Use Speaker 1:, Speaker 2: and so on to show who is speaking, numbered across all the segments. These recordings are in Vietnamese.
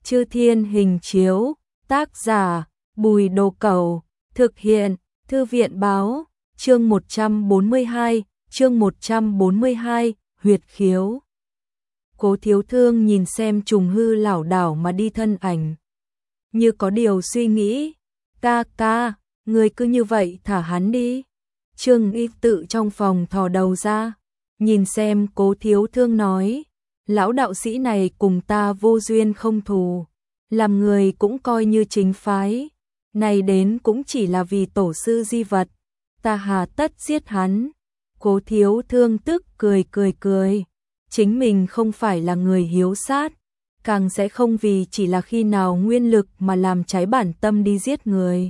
Speaker 1: Chư Thiên Hình Chiếu, tác giả Bùi Đồ Cẩu, thực hiện Thư viện Báo, chương 142, huyệt khiếu. Cố Thiếu Thương nhìn xem trùng hư lảo đảo mà đi thân ảnh, như có điều suy nghĩ, ca, người cứ như vậy thả hắn đi. Trương Y tự trong phòng thò đầu ra, nhìn xem Cố Thiếu Thương nói, lão đạo sĩ này cùng ta vô duyên không thù, làm người cũng coi như chính phái, này đến cũng chỉ là vì tổ sư di vật, ta hà tất giết hắn. Cố Thiếu Thương tức cười, chính mình không phải là người hiếu sát, càng sẽ không vì chỉ là khi nào nguyên lực mà làm trái bản tâm đi giết người.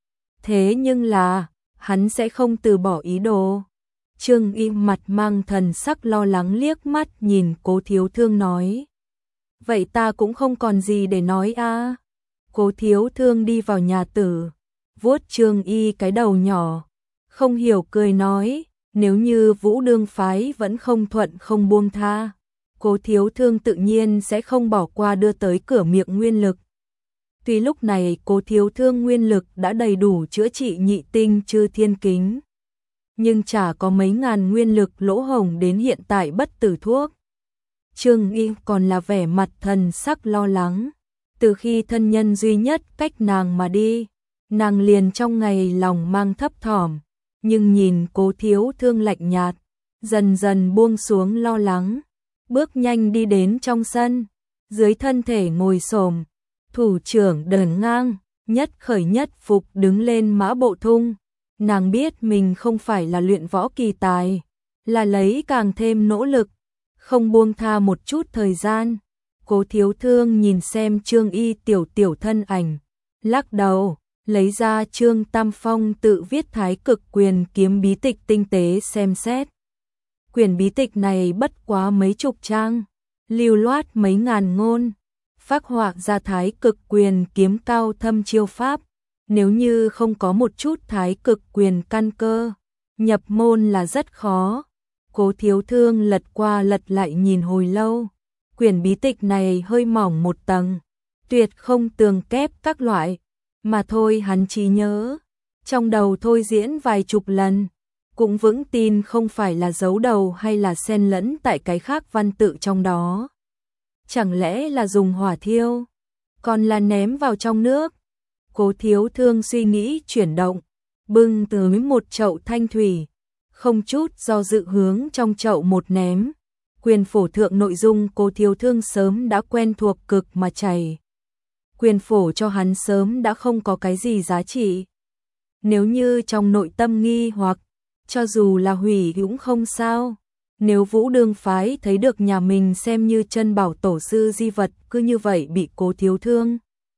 Speaker 1: Thế nhưng là, hắn sẽ không từ bỏ ý đồ. Trương Y mặt mang thần sắc lo lắng liếc mắt nhìn Cố Thiếu Thương nói. Vậy ta cũng không còn gì để nói a. Cố Thiếu Thương đi vào nhà tử, vuốt Trương Y cái đầu nhỏ, không hiểu cười nói, nếu như Vũ Đương phái vẫn không thuận không buông tha, Cố Thiếu Thương tự nhiên sẽ không bỏ qua đưa tới cửa miệng nguyên lực. Tuy lúc này Cố Thiếu Thương nguyên lực đã đầy đủ chữa trị nhị tinh chư thiên kính, nhưng chả có mấy ngàn nguyên lực lỗ hổng đến hiện tại bất tử thuốc. Trương Y còn là vẻ mặt thần sắc lo lắng, từ khi thân nhân duy nhất cách nàng mà đi, nàng liền trong ngày lòng mang thấp thỏm, nhưng nhìn Cố Thiếu Thương lạnh nhạt, dần dần buông xuống lo lắng, bước nhanh đi đến trong sân, dưới thân thể ngồi xổm, thủ trưởng đờn ngang, nhất khởi nhất phục đứng lên mã bộ thung. Nàng biết mình không phải là luyện võ kỳ tài, là lấy càng thêm nỗ lực, không buông tha một chút thời gian. Cố Thiếu Thương nhìn xem Trương Y tiểu thân ảnh, lắc đầu, lấy ra Trương Tam Phong tự viết Thái Cực Quyền kiếm bí tịch tinh tế xem xét. Quyển bí tịch này bất quá mấy chục trang, lưu loát mấy ngàn ngôn, phác họa ra Thái Cực Quyền kiếm cao thâm chiêu pháp. Nếu như không có một chút Thái Cực Quyền căn cơ, nhập môn là rất khó. Cố Thiếu Thương lật qua lật lại nhìn hồi lâu, quyển bí tịch này hơi mỏng một tầng, tuyệt không tường kép các loại, mà thôi hắn trí nhớ, trong đầu thôi diễn vài chục lần, cũng vững tin không phải là giấu đầu hay là xen lẫn tại cái khác văn tự trong đó. Chẳng lẽ là dùng hỏa thiêu, còn là ném vào trong nước? Cố Thiếu Thương suy nghĩ chuyển động, bưng tới một chậu thanh thủy, không chút do dự hướng trong chậu một ném. Quyền phổ thượng nội dung Cố Thiếu Thương sớm đã quen thuộc cực mà chảy. Quyền phổ cho hắn sớm đã không có cái gì giá trị. Nếu như trong nội tâm nghi hoặc, cho dù là hủy cũng không sao. Nếu Vũ Đương phái thấy được nhà mình xem như chân bảo tổ sư di vật cứ như vậy bị Cố Thiếu Thương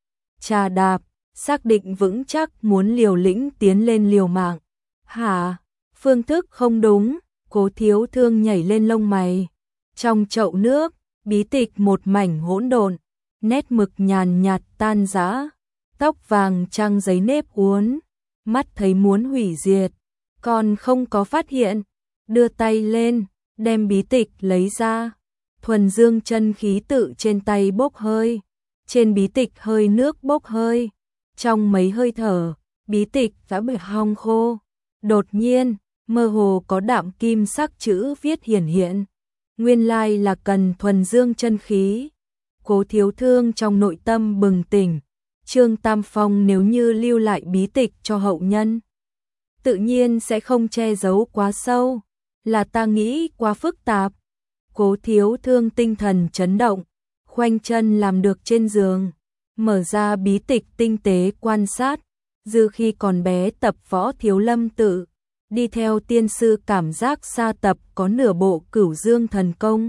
Speaker 1: trà đạp, xác định vững chắc muốn liều lĩnh tiến lên liều mạng. Hả? Phương thức không đúng. Cố Thiếu Thương nhảy lên lông mày. Trong chậu nước, bí tịch một mảnh hỗn độn, nét mực nhàn nhạt tan rã, tóc vàng trang giấy nếp uốn, mắt thấy muốn hủy diệt, còn không có phát hiện, đưa tay lên, đem bí tịch lấy ra, thuần dương chân khí tự trên tay bốc hơi, trên bí tịch hơi nước bốc hơi, trong mấy hơi thở, bí tịch đã bị hong khô, đột nhiên, mơ hồ có đạm kim sắc chữ viết hiển hiện, nguyên lai là cần thuần dương chân khí. Cố Thiếu Thương trong nội tâm bừng tỉnh, Trương Tam Phong nếu như lưu lại bí tịch cho hậu nhân, tự nhiên sẽ không che giấu quá sâu, là ta nghĩ quá phức tạp. Cố Thiếu Thương tinh thần chấn động, khoanh chân làm được trên giường, mở ra bí tịch tinh tế quan sát, dư khi còn bé tập võ Thiếu Lâm tự, đi theo tiên sư cảm giác xa tập có nửa bộ Cửu Dương thần công.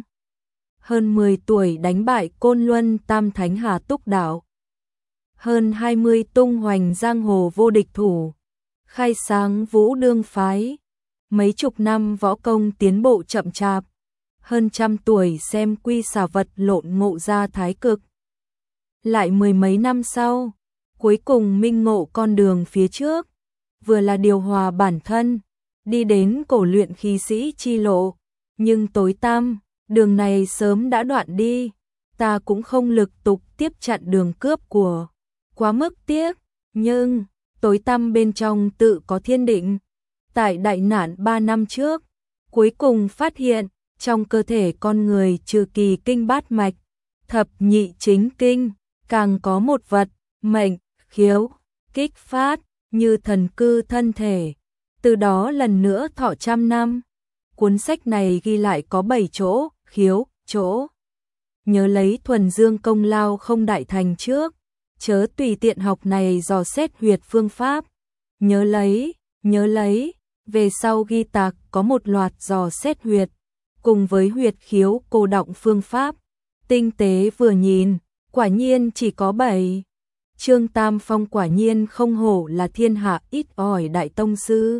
Speaker 1: Hơn 10 tuổi đánh bại Côn Luân Tam Thánh Hà Túc Đạo. Hơn 20 tung hoành giang hồ vô địch thủ. Khai sáng Vũ Đương phái. Mấy chục năm võ công tiến bộ chậm chạp. Hơn trăm tuổi xem quy xà vật lộn ngộ ra thái cực. Lại mười mấy năm sau, cuối cùng minh ngộ con đường phía trước. Vừa là điều hòa bản thân, đi đến cổ luyện khí sĩ chi lộ. Nhưng tối tăm, đường này sớm đã đoạn đi. ta cũng không lực tục tiếp chặn đường cướp của. Quá mức tiếc, nhưng tối tăm bên trong tự có thiên định. Tại đại nạn 3 năm trước, cuối cùng phát hiện, trong cơ thể con người trừ kỳ kinh bát mạch, thập nhị chính kinh, càng có một vật, mệnh, khiếu, kích phát, như thần cư thân thể. Từ đó lần nữa thọ 100 năm. Cuốn sách này ghi lại có 7 chỗ, khiếu, chỗ. Nhớ lấy thuần dương công lao không đại thành trước, chớ tùy tiện học này dò xét huyệt phương pháp. Nhớ lấy, về sau ghi tạc có một loạt dò xét huyệt, cùng với huyệt khiếu cô đọng phương pháp. Tinh tế vừa nhìn, quả nhiên chỉ có 7. Trương Tam Phong quả nhiên không hổ là thiên hạ ít ỏi đại tông sư.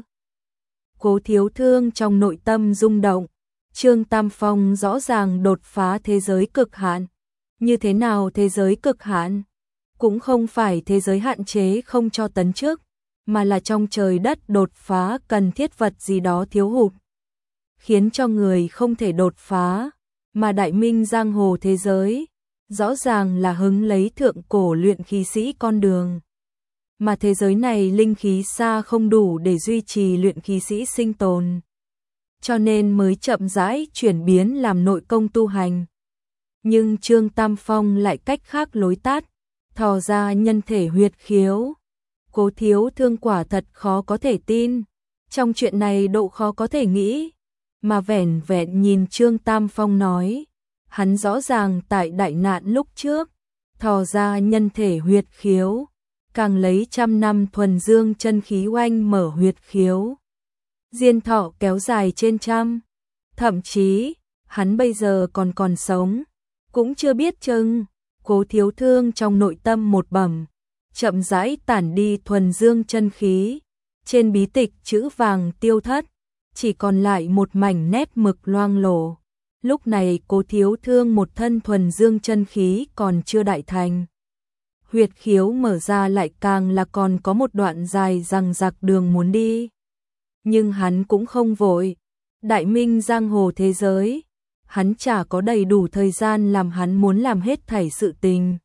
Speaker 1: Cố Thiếu Thương trong nội tâm rung động, Trương Tam Phong rõ ràng đột phá thế giới cực hạn. Như thế nào thế giới cực hạn? Cũng không phải thế giới hạn chế không cho tấn chức, mà là trong trời đất đột phá cần thiết vật gì đó thiếu hụt, khiến cho người không thể đột phá, mà đại minh giang hồ thế giới, rõ ràng là hứng lấy thượng cổ luyện khí sĩ con đường. Mà thế giới này linh khí xa không đủ để duy trì luyện khí sĩ sinh tồn, cho nên mới chậm rãi chuyển biến làm nội công tu hành. Nhưng Trương Tam Phong lại cách khác lối tắt, thò ra nhân thể huyệt khiếu. Cố Thiếu Thương quả thật khó có thể tin, trong chuyện này độ khó có thể nghĩ, mà vẻn vẹn nhìn Trương Tam Phong nói, hắn rõ ràng tại đại nạn lúc trước, thò ra nhân thể huyệt khiếu, càng lấy 100 năm thuần dương chân khí oanh mở huyệt khiếu. Diên thọ kéo dài trên 100, thậm chí, hắn bây giờ còn sống, cũng chưa biết chừng. Cố Thiếu Thương trong nội tâm một bẩm, chậm rãi tản đi thuần dương chân khí, trên bí tịch chữ vàng tiêu thất, chỉ còn lại một mảnh nét mực loang lổ. Lúc này Cố Thiếu Thương một thân thuần dương chân khí còn chưa đại thành. Huyệt khiếu mở ra lại càng là còn có một đoạn dài dằng dặc đường muốn đi. Nhưng hắn cũng không vội, đại minh giang hồ thế giới, hắn chả có đầy đủ thời gian làm hắn muốn làm hết thảy sự tình.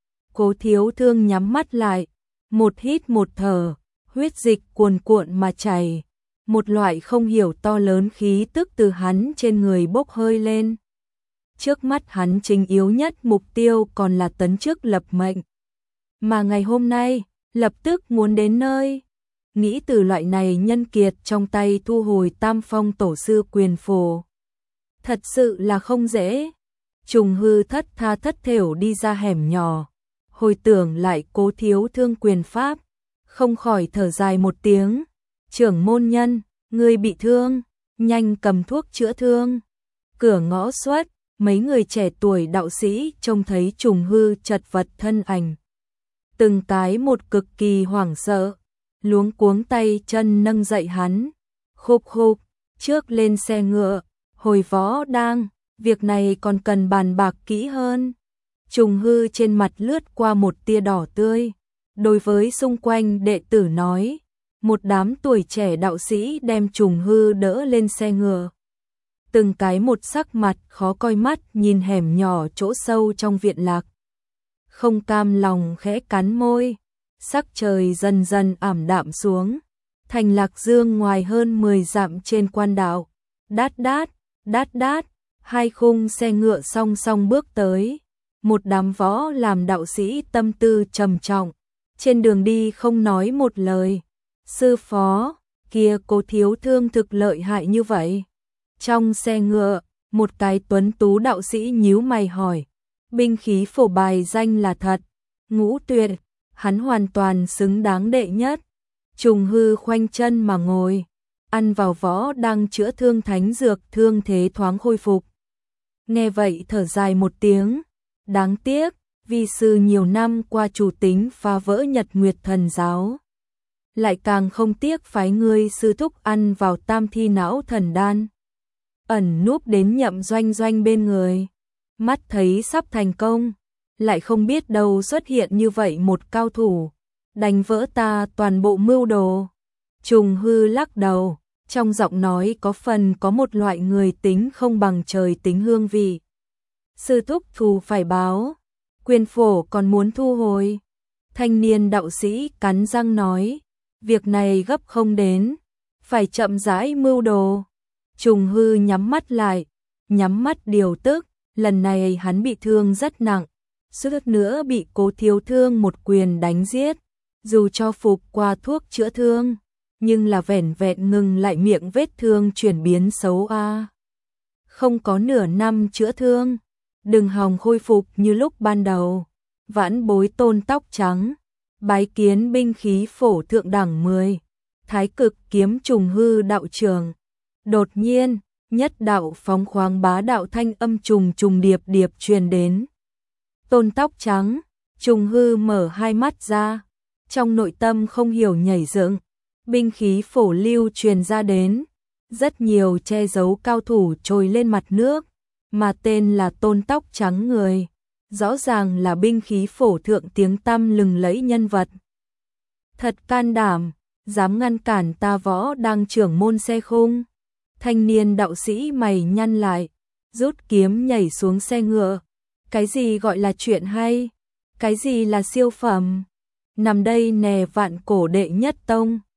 Speaker 1: Cố Thiếu Thương nhắm mắt lại, một hít một thở, huyết dịch cuồn cuộn mà chảy, một loại không hiểu to lớn khí tức từ hắn trên người bốc hơi lên. Trước mắt hắn chính yếu nhất mục tiêu còn là tấn chức lập mệnh. Mà ngày hôm nay, lập tức muốn đến nơi. Nghĩ từ loại này nhân kiệt trong tay thu hồi Tam Phong tổ sư quyền phổ. Thật sự là không dễ. Trùng hư thất tha thất thểu đi ra hẻm nhỏ, hồi tưởng lại Cố Thiếu Thương quyền pháp, không khỏi thở dài một tiếng. Trưởng môn nhân, ngươi bị thương, nhanh cầm thuốc chữa thương. Cửa ngõ xuất, mấy người trẻ tuổi đạo sĩ trông thấy trùng hư chật vật thân ảnh, từng cái một cực kỳ hoảng sợ, luống cuống tay chân nâng dậy hắn. Khục khục, trước lên xe ngựa, hồi võ đang, việc này còn cần bàn bạc kỹ hơn. Trùng hư trên mặt lướt qua một tia đỏ tươi, đối với xung quanh đệ tử nói. Một đám tuổi trẻ đạo sĩ đem trùng hư đỡ lên xe ngựa. Từng cái một sắc mặt khó coi mắt nhìn hẻm nhỏ chỗ sâu trong viện lạc. Không cam lòng khẽ cắn môi, sắc trời dần dần ảm đạm xuống. Thành Lạc Dương ngoài hơn 10 dặm trên quan đạo. Đát đát, hai khung xe ngựa song song bước tới. Một đám võ làm đạo sĩ tâm tư trầm trọng, trên đường đi không nói một lời. Sư phó, kia Cố Thiếu Thương thực lợi hại như vậy. Trong xe ngựa, một cái tuấn tú đạo sĩ nhíu mày hỏi. Binh khí phổ bài danh là thật, Ngũ Tuyệt, hắn hoàn toàn xứng đáng đệ nhất. Trùng hư khoanh chân mà ngồi, ăn vào võ đang chữa thương thánh dược, thương thế thoáng khôi phục. Nghe vậy thở dài một tiếng, đáng tiếc, vi sư nhiều năm qua chủ tính phá vỡ Nhật Nguyệt Thần giáo. Lại càng không tiếc phái ngươi sư thúc ăn vào tam thi não thần đan. Ẩn núp đến Nhậm Doanh Doanh bên người. Mắt thấy sắp thành công, lại không biết đâu xuất hiện như vậy một cao thủ, đánh vỡ ta toàn bộ mưu đồ. Trùng hư lắc đầu, trong giọng nói có phần có một loại người tính không bằng trời tính hương vị. Sư thúc thù phải báo, quyền phổ còn muốn thu hồi. Thanh niên đạo sĩ cắn răng nói, việc này gấp không đến, phải chậm rãi mưu đồ. Trùng Hư nhắm mắt lại, nhắm mắt điều tức, lần này hắn bị thương rất nặng, suýt nữa bị Cố Thiếu Thương một quyền đánh giết, dù cho phục qua thuốc chữa thương, nhưng là vẻn vẹn ngừng lại miệng vết thương chuyển biến xấu a. Không có nửa năm chữa thương, đừng hòng khôi phục như lúc ban đầu. Vãn Bối Tôn tóc trắng, bái kiến binh khí phổ thượng đẳng 10, Thái Cực kiếm Trùng Hư đạo trường. Đột nhiên, nhất đạo phóng khoáng bá đạo thanh âm trùng trùng điệp điệp truyền đến. Tôn tóc trắng, Trùng Hư mở hai mắt ra, trong nội tâm không hiểu nhảy dựng, binh khí phổ lưu truyền ra đến, rất nhiều che giấu cao thủ trồi lên mặt nước, mà tên là Tôn tóc trắng người, rõ ràng là binh khí phổ thượng tiếng tăm lừng lẫy nhân vật. Thật can đảm, dám ngăn cản ta võ đang trưởng môn xe khung. Thanh niên đạo sĩ mày nhăn lại, rút kiếm nhảy xuống xe ngựa. Cái gì gọi là chuyện hay? Cái gì là siêu phẩm? Nằm đây nè Vạn Cổ đệ nhất tông.